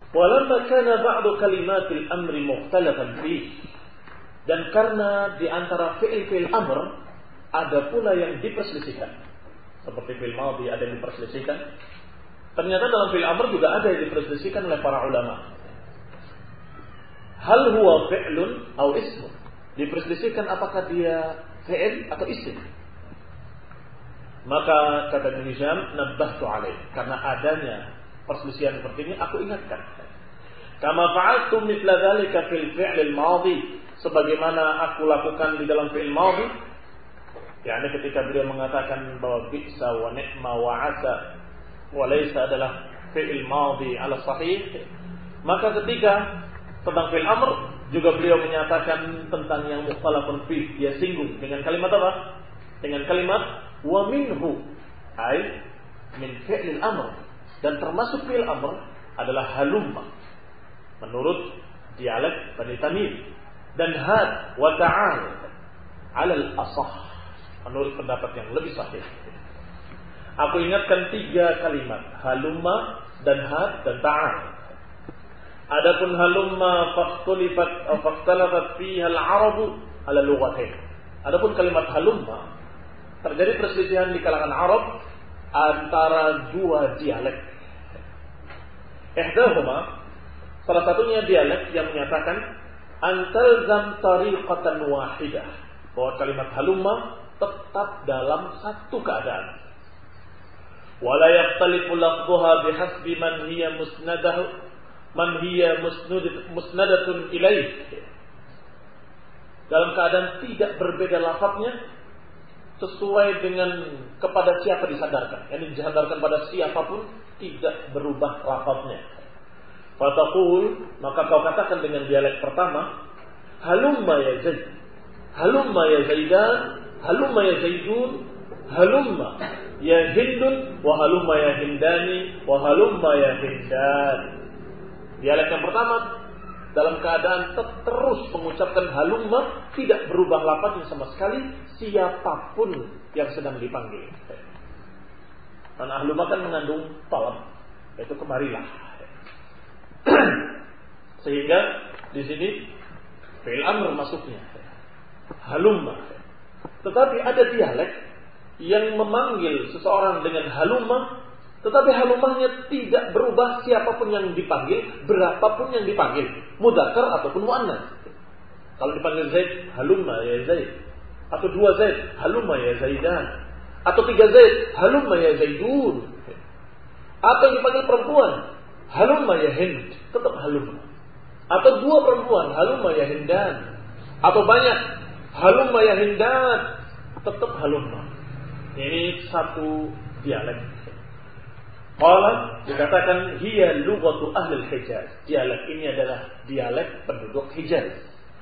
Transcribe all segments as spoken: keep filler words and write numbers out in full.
Walamma kana ba'du kalimatil amri mukhtalafan fi. Dan karena di antara fi'il-fi'il amr ada pula yang diperselisihkan. Seperti fi'il madhi ada yang diperselisihkan. Ternyata dalam fi'il amr juga ada yang diperselisihkan oleh para ulama. Hal huwa fi'lun atau ismun? Diperselisihkan apakah dia fi'il atau isim? Maka kata Ibnu Hisham, nabbahtu alaih, karena adanya perselisihan seperti ini aku ingatkan. Kama fa'altu mithla dzalika fil fi'l al-madhi, sebagaimana aku lakukan di dalam fi'il madhi, yakni ketika beliau mengatakan bahwa bi'sa wa ni'ma wa 'asa wa laysa adalah fi'il madhi ala sahih, maka ketika tentang fi'il amr juga beliau menyatakan tentang yang mukhtalafun fi, dia singgung dengan kalimat apa? Dengan kalimat wa minhu, ay min fi'il amr, dan termasuk fi'il amr adalah halumma menurut dialek Bani Tamim, dan had wa ta'al ala al-asah menurut pendapat yang lebih sahih. Aku ingatkan tiga kalimat, halumma dan had dan ta'al. Adapun halumma faqtulifat atau faqtalafat fiha al-arabu ala lughatain. Adapun kalimat halumma terjadi perselisihan di kalangan Arab antara dua dialek. Ihdahuma, salah satunya dialek yang menyatakan antalzam tariqatan wahidah, bahwa kalimat halumma tetap dalam satu keadaan. Wala yahtalifu lafdhuha bihasbi man hiya musnadahu man hiya musnadatun ilaih. Dalam keadaan tidak berbeda lafadznya sesuai dengan kepada siapa disandarkan. Yang disandarkan pada siapapun tidak berubah lafadznya. Fataqul, maka kau katakan dengan dialek pertama, halumma ya Zaid, halumma ya Zaidan, halumma ya Zaidun, halumma ya Hindun, wa halumma ya Hindani, wa halumma ya Hindan. Dialek yang pertama dalam keadaan terus mengucapkan halumma, tidak berubah lafaznya sama sekali siapapun yang sedang dipanggil. Karena halumma kan mengandung talab, yaitu kemarilah. Sehingga di sini fi'il amr masuknya halumma. Tetapi ada dialek yang memanggil seseorang dengan halumma, tetapi halumahnya tidak berubah siapapun yang dipanggil, berapapun yang dipanggil, mudzakkar ataupun muannas. Kalau dipanggil Zaid, halumma ya Zaid. Atau dua Zaid, halumma ya Zaidan. Atau tiga Zaid, halumma ya Zaidun. Atau dipanggil perempuan, halumma ya Hind, tetap halumma. Atau dua perempuan, halumma ya Hindan. Atau banyak, halumma ya Hindan, tetap halumma. Ini satu dialek. Qala, dikatakan hiya lughatu ahli Hijaz. Dialek ini adalah dialek penduduk Hijaz.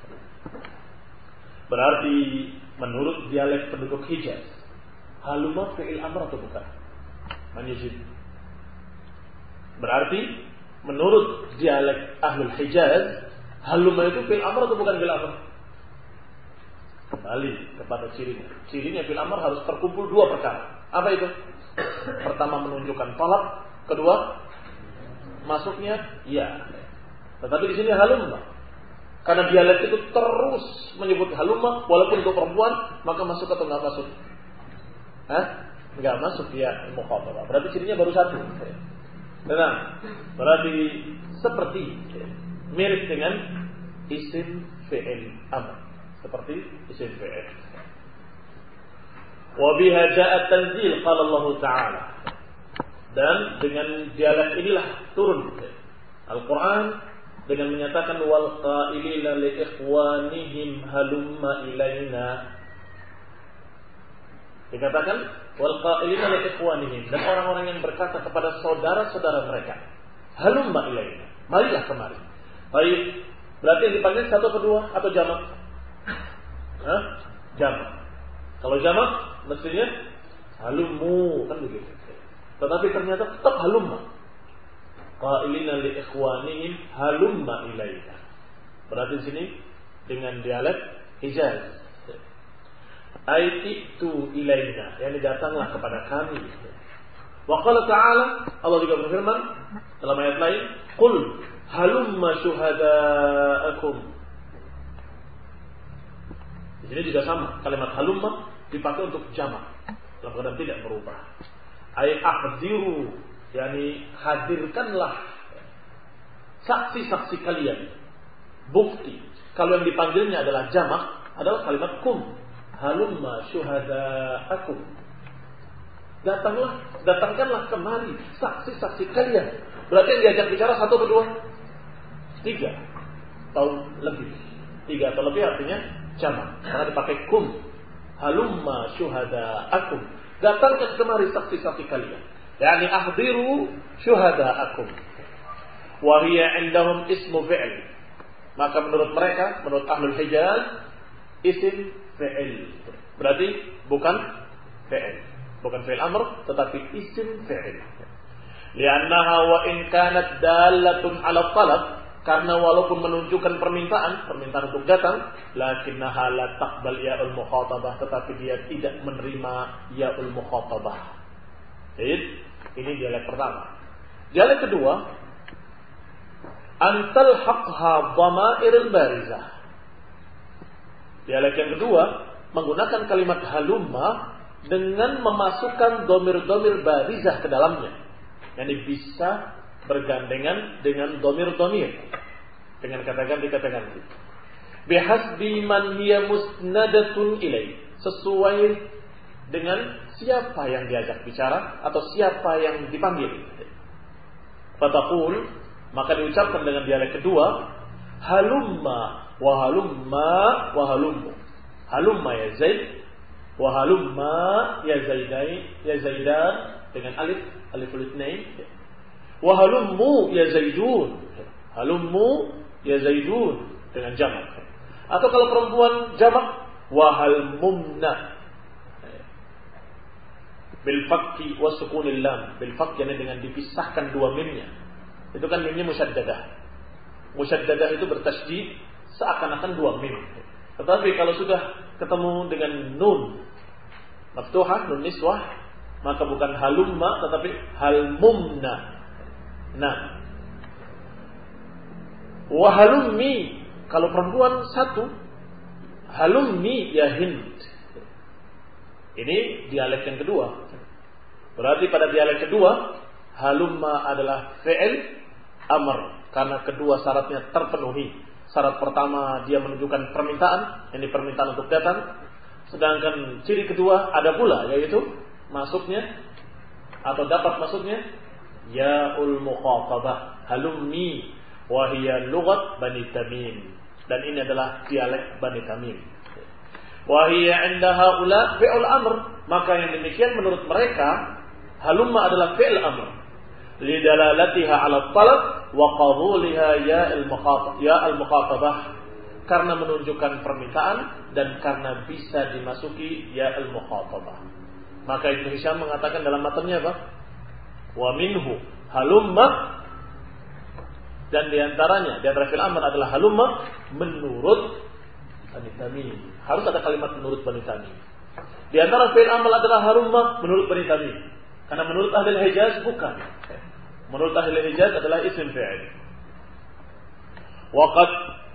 Berarti menurut dialek penduduk Hijaz, halumma fi'il amr atau bukan? Manjid. Berarti menurut dialek ahli Hijaz, halumma itu fi'il amr atau bukan fi'il amr? Kembali kepada cirinya. Cirinya fi'il amr harus terkumpul dua perkara. Apa itu? Pertama menunjukkan talab, kedua masuknya ya. Tetapi di sini halumma, karena dialek itu terus menyebut halumma, walaupun untuk perempuan, maka masuk atau nggak masuk? Hah? Nggak masuk ya mukhatabah. Berarti cirinya baru satu. Nah, berarti seperti mirip dengan isim fi'il amr, seperti isim fi'il. Wa biha ja'a tanzil qala Allah Ta'ala. Dan dengan dialek inilah turun Al-Qur'an dengan menyatakan wal qailina li ikhwanihim halumma ilaina. Dikatakan wal qailina li ikhwanihim, dan orang-orang yang berkata kepada saudara-saudara mereka, halumma ilaina, marilah kemari. Baik, berarti yang dipanggil satu atau dua atau jamak? Hah? Jamak. Kalau jamak mestinya halummu, kan begitu. Tetapi ternyata tetap halumma. Qailina li ikhwanihim halumma ilaina. Berarti di sini dengan dialek Hijaz. Aititu ilaina, yang datanglah kepada kami. Wa qala ta'ala, Allah juga berfirman dalam ayat lain, qul halumma syuhadaakum. Di sini juga sama, kalimat halumma dipakai untuk jamak dalam keadaan tidak berubah. Ay ahdiru, yakni hadirkanlah saksi-saksi kalian, bukti. Kalau yang dipanggilnya adalah jamak, adalah kalimat kum, halumma syuhadaakum. Datanglah, datangkanlah kemari saksi-saksi kalian. Berarti yang diajak bicara satu atau dua? Tiga atau lebih. Tiga atau lebih artinya jamak, karena dipakai kum, halumma syuhadaakum. Datangkan kemari saksi-saksi kalian. Yani ahdiru syuhadaakum. Wa hiya indahum ismu fi'l. Maka menurut mereka, menurut ahlul Hijaz, isim fi'il. Berarti bukan fi'il, bukan fi'il amr, tetapi isim fi'il. Li'annaha wa in kanat dalatun 'ala talab, karena walaupun menunjukkan permintaan, permintaan untuk datang, lakinnaha la taqbal ya'ul mukhatabah, tetapi dia tidak menerima ya'ul mukhatabah. Jadi, ini dialek pertama. Dialek kedua, antal haqha dhamairil barizah. Dialek yang kedua menggunakan kalimat halumma dengan memasukkan domir-domir barizah ke dalamnya, yang bisa bergandengan dengan domir-domir, dengan kata ganti-kata ganti. Bihasbi man hiya musnadatun ilai, sesuai dengan siapa yang diajak bicara atau siapa yang dipanggil. Fataqul, maka diucapkan dengan dialek kedua, halumma wa halumma wa halummu. Halumma ya Zaid wa halumma ya Zaidai ya Zaidan dengan alif alif litnain. Wa halummu ya Zaidun. Halummu ya Zaidun dengan jamak. Atau kalau perempuan jamak, wa halmumna bil fakki wa sukunil lam. Bil fakki dengan dipisahkan dua mimnya. Itu kan mimnya musyaddadah. Musyaddadah itu bertasydid seakan-akan dua mim. Tetapi kalau sudah ketemu dengan nun maftuhah, nun niswah, maka bukan halumma tetapi halmumna. Nah, wa halummi, kalau perempuan satu, halummi ya Hind. Ini dialek yang kedua. Berarti pada dialek kedua, halumma adalah fi'il amr, karena kedua syaratnya terpenuhi. Syarat pertama dia menunjukkan permintaan, ini permintaan untuk datang. Sedangkan ciri kedua ada pula, yaitu masuknya atau dapat masuknya ya'ul mukhatabah, halummi wa hiya lughat Bani Tamim, dan ini adalah dialek Bani Tamim. Wa hiya 'inda haula fi'l amr, maka yang demikian menurut mereka halumma adalah fi'l amr lidalalatiha 'ala talab wa qabuliha ya'il mukhatabah ya'al mukhatabah, karena menunjukkan permintaan dan karena bisa dimasuki ya'il mukhatabah. Maka Ibnu Hisham mengatakan dalam matanya apa? Wa minhu halumma, dan diantaranya di antara fi'il amr adalah halumma menurut Bani Tamim. Harus ada kalimat menurut Bani Tamim. Di antara fi'il amr adalah halumma menurut Bani Tamim. Karena menurut ahli Hijaz bukan. Menurut ahli Hijaz adalah isim fi'il. Wa qad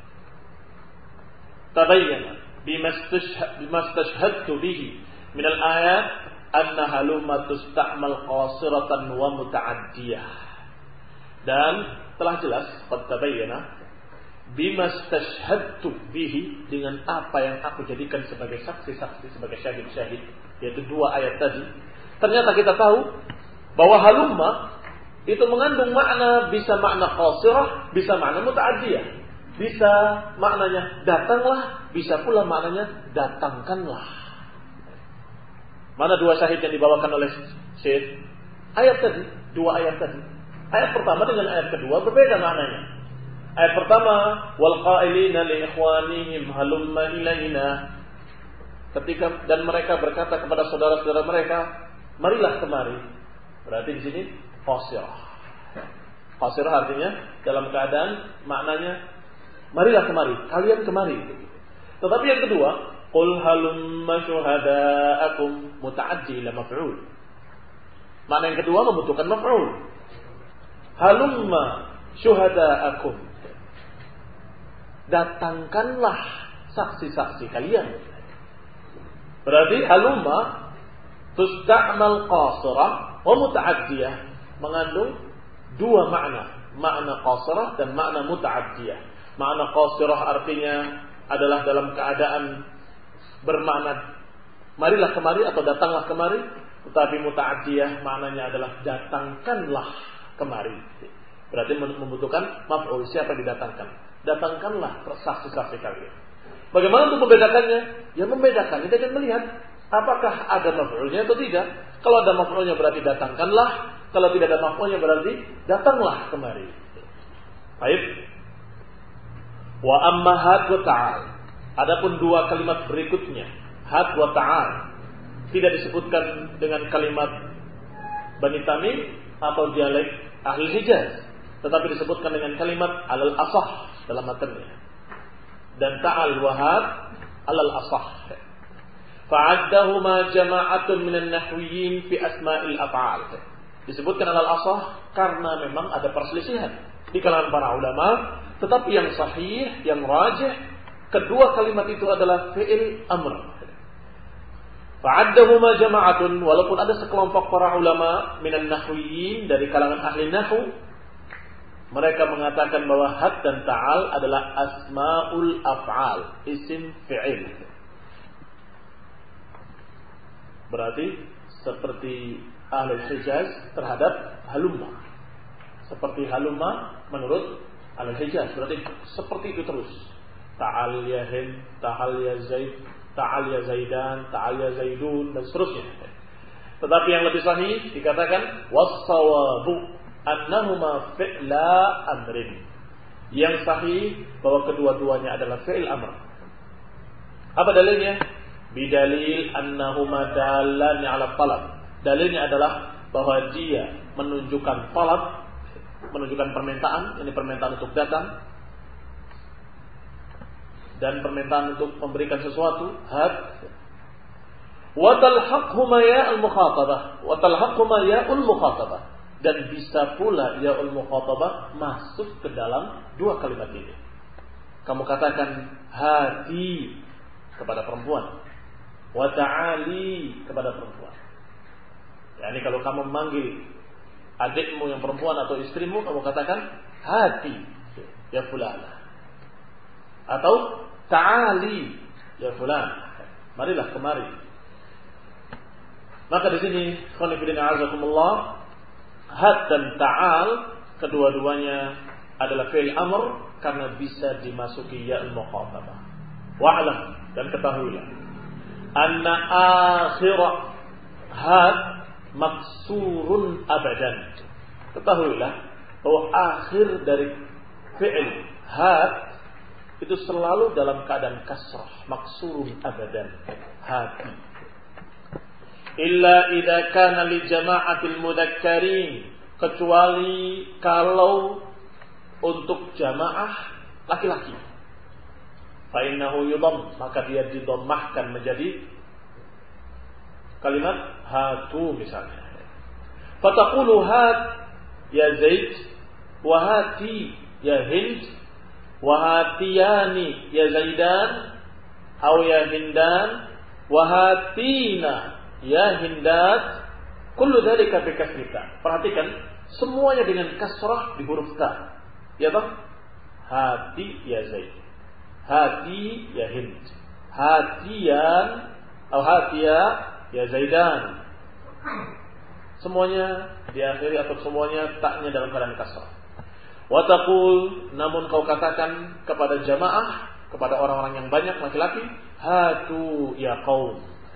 tabayyana bima istashhadtu bihi min al-ayat anna halumma tusta'mal qasiratan wa muta'addiyah. Dan telah jelas qad tabayyana bima istashhadtu bihi, dengan apa yang aku jadikan sebagai saksi-saksi, sebagai syahid-syahid, yaitu dua ayat tadi. Ternyata kita tahu bahwa halumma itu mengandung makna, bisa makna qasirah, bisa makna muta'addiyah. Bisa maknanya datanglah, bisa pula maknanya datangkanlah. Mana dua syahid yang dibawakan oleh Syekh? Ayat tadi, dua ayat tadi. Ayat pertama dengan ayat kedua berbeda maknanya. Ayat pertama, wal qailina li ikhwanihim halumma ilaina. Ketika dan mereka berkata kepada saudara-saudara mereka, marilah kemari. Berarti di sini qasirah. Qasirah artinya dalam keadaan maknanya marilah kemari, kalian kemari. Tetapi yang kedua, qul halumma syuhadaakum, muta'addi ila maf'ul. Makna yang kedua membutuhkan maf'ul. Halumma syuhada'akum. Datangkanlah saksi-saksi kalian. Berarti halumma tusta'mal qasirah wa muta'addiyah mengandung dua makna, makna qasirah dan makna muta'addiyah. Makna qasirah artinya adalah dalam keadaan bermakna marilah kemari atau datanglah kemari, tetapi muta'addiyah maknanya adalah datangkanlah kemari. Berarti membutuhkan maf'ul, siapa yang didatangkan? Datangkanlah saksi-saksi kalian. Bagaimana untuk membedakannya? Ya membedakannya dengan melihat apakah ada maf'ulnya atau tidak. Kalau ada maf'ulnya berarti datangkanlah, kalau tidak ada maf'ulnya berarti datanglah kemari. Baik. Wa amma had wa ta'al. Adapun dua kalimat berikutnya, had wa ta'al, tidak disebutkan dengan kalimat Bani Tamim atau dialek ahli Hijaz, tetapi disebutkan dengan kalimat alal asah dalam matanya. Dan ta'al wa had alal asah. Fa'addahuma jama'atun minan nahwiyin fi asma'il af'al. Disebutkan alal asah karena memang ada perselisihan di kalangan para ulama, tetapi yang sahih, yang rajih, kedua kalimat itu adalah fi'il amr. Fa'addahuma jama'atun, walaupun ada sekelompok para ulama minan nahwiyin dari kalangan ahli nahwu, mereka mengatakan bahwa had dan ta'al adalah asma'ul af'al, isim fi'il. Berarti seperti ahli Hijaz terhadap halumma. Seperti halumma menurut ahli Hijaz, berarti seperti itu terus. Ta'al ya Hind, ta'al ya Zaid, ta'al ya Zaidan, ta'al ya Zaidun, dan seterusnya. Tetapi yang lebih sahih dikatakan was-sawabu annahuma fi'la amrin. Yang sahih bahwa kedua-duanya adalah fi'il amr. Apa dalilnya? Bidalil annahuma dalani 'ala talab. Dalilnya adalah bahwa dia menunjukkan talab, menunjukkan permintaan, ini permintaan untuk datang dan permintaan untuk memberikan sesuatu, had. Wa talhaquhuma ya'ul mukhatabah, wa talhaquhuma ya'ul mukhatabah, dan bisa pula ya'ul mukhatabah masuk ke dalam dua kalimat ini. Kamu katakan hati kepada perempuan, wa ta'ali kepada perempuan. Ya, ini kalau kamu memanggil adikmu yang perempuan atau istrimu, kamu katakan hati ya fulana, atau ta'ali ya fulan, marilah kemari. Maka di sini khonifidin a'azakumullah, had dan ta'al kedua-duanya adalah fi'il amr karena bisa dimasuki ya'ul mukhatabah. Wa'lam, dan ketahuilah anna akhirah had maksurun abadan. Ketahuilah bahwa akhir dari fi'il had itu selalu dalam keadaan kasrah, maksurun abadan, hati. Illa idza kana li jama'atil mudakkarin, kecuali kalau untuk jamaah laki-laki. Fa innahu yudhamm, maka dia didommahkan menjadi kalimat hatu misalnya. Fataqulu hat ya Zaid, wa hati ya Hind, wa hatiyani ya Zaidan, atau ya Hindan, wa hatina ya Hindat, kullu dzalika bi kasrika. Perhatikan, semuanya dengan kasrah di huruf ta. Ya toh? Hati ya Zaid, hati ya Hind, hatiyan atau hatiya ya Zaidan. Semuanya diakhiri atau semuanya taknya dalam keadaan kasrah. Wa taqul, namun kau katakan kepada jamaah, kepada orang-orang yang banyak laki-laki, hatu ya qaum,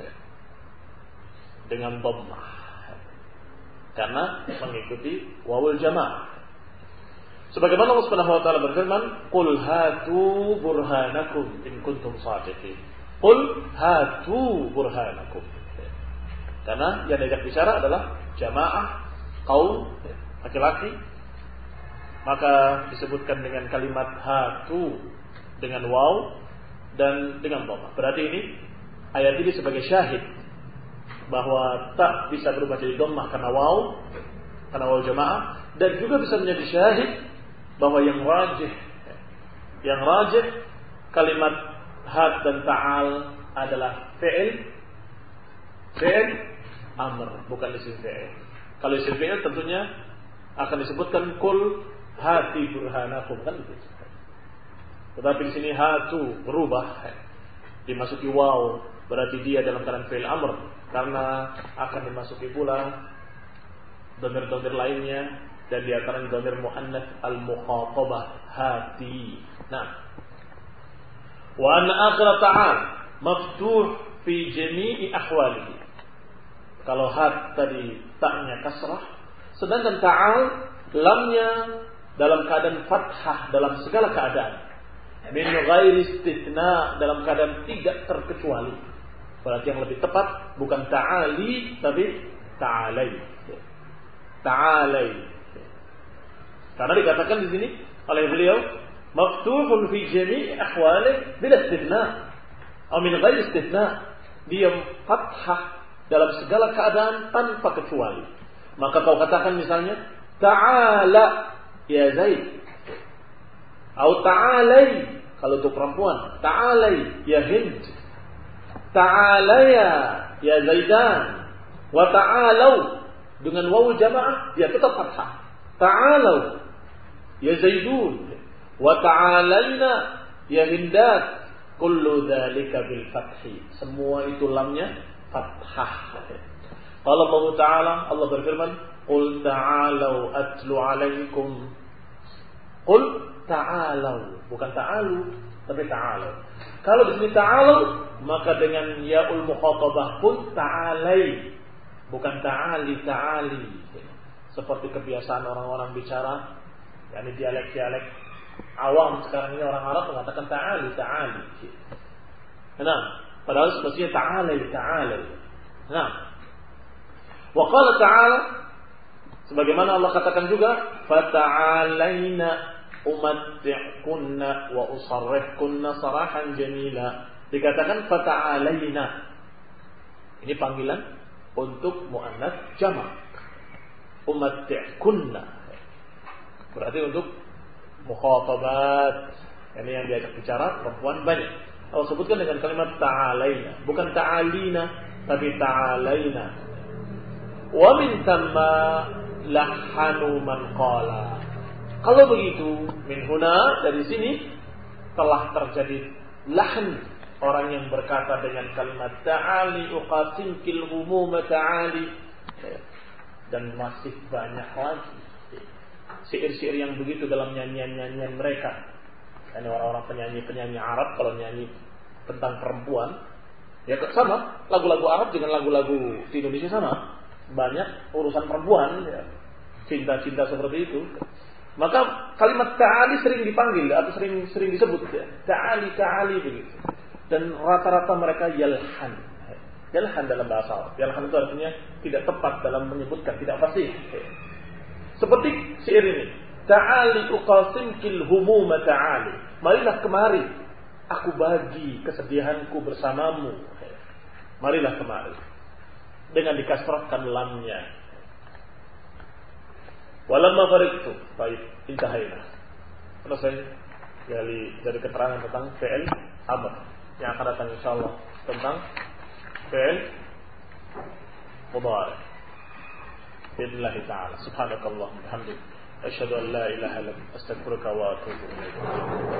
dengan dhammah, karena mengikuti wawul jamaah. Sebagaimana Allah Subhanahu wa taala berfirman, "Qul hatu burhanakum in kuntum shadiqin." Qul hatu burhanakum. Karena yang diajak bicara adalah jamaah, kaum laki-laki, maka disebutkan dengan kalimat hatu dengan waw dan dengan dhammah. Berarti ini ayat ini sebagai syahid bahwa tak bisa berubah jadi dhammah karena waw, karena waw jamaah, dan juga bisa menjadi syahid bahwa yang rajih, yang rajih kalimat had dan ta'al adalah fi'il, fi'il amr, bukan isim fi'il. Kalau isim fi'il tentunya akan disebutkan kul hati burhanakum, kan begitu. Tetapi di sini hatu berubah, dimasuki waw, berarti dia dalam keadaan fi'il amr, karena akan dimasuki pula dhamir-dhamir lainnya, dan di antaranya dhamir muannats al-mukhatabah hati. Nah, wa anna akhir ta'al maftuh fi jami'i ahwalihi. Kalau had tadi taknya kasrah, sedangkan ta'al lamnya dalam keadaan fathah dalam segala keadaan. Min ghairi istitsna, dalam keadaan tidak terkecuali. Berarti yang lebih tepat bukan ta'ali tapi ta'alai. Ta'alai. Karena dikatakan di sini oleh beliau maftuhun fi jami'i ahwalihi bila istitsna. Atau min ghairi istitsna. Dia fathah dalam segala keadaan tanpa kecuali. Maka kau katakan misalnya ta'ala ya Zaid, atau ta'alai kalau untuk perempuan, ta'alai ya Hind, ta'alaya ya Zaidan, wa ta'alau dengan wawu jamaah ya tetap fathah, ta'alau ya Zaidun, wa ta'alaina ya Hindat, kullu dzalika bil fathi, semua itu lamnya fathah. Qala Allah Ta'ala, Allah berfirman, qul ta'alau atlu alaikum. Qul ta'alau, bukan ta'alu, tapi ta'alau. Kalau di sini ta'alau, maka dengan ya'ul mukhatabah pun ta'alai, bukan ta'ali, ta'ali. Seperti kebiasaan orang-orang bicara, yakni dialek-dialek awam sekarang ini, orang Arab mengatakan ta'ali, ta'ali. Nah, padahal semestinya ta'alai, ta'alai. Nah, wa qala ta'ala, sebagaimana Allah katakan juga, fata'alaina umatti'kunna wa usarrihkunna sarahan jamila. Dikatakan fata'alaina. Ini panggilan untuk muannats jamak. Umatti'kunna. Berarti untuk mukhatabat, ini yang diajak bicara perempuan banyak. Allah sebutkan dengan kalimat ta'alaina, bukan ta'alina, tapi ta'alaina. Wa min thamma lahanu man qala. Kalau begitu, min huna, dari sini telah terjadi lahan, orang yang berkata dengan kalimat ta'ali uqasimkil humuma ta'ali, dan masih banyak lagi syair-syair yang begitu dalam nyanyian-nyanyian mereka. Ini orang-orang penyanyi-penyanyi Arab kalau nyanyi tentang perempuan, ya sama, lagu-lagu Arab dengan lagu-lagu di Indonesia sama. Banyak urusan perempuan, ya. Cinta-cinta seperti itu. Maka kalimat ta'ali sering dipanggil atau sering sering disebut, ya. Ta'ali, ta'ali begitu. Dan rata-rata mereka yalhan. Yalhan dalam bahasa Arab. Yalhan itu artinya tidak tepat dalam menyebutkan, tidak fasih. Seperti syair ini. Ta'ali uqasimkil humuma ta'ali. Marilah kemari, aku bagi kesedihanku bersamamu. Marilah kemari. Dengan dikasrahkan lamnya. Walamma fariqtu, baik, intahaina. Selesai dari dari keterangan tentang fi'il amr. Yang akan datang insyaallah tentang fi'il mudhari. Bismillah ta'ala. Subhanakallahumma wa bihamdika, asyhadu an la ilaha illa anta, astaghfiruka wa atubu ilaik.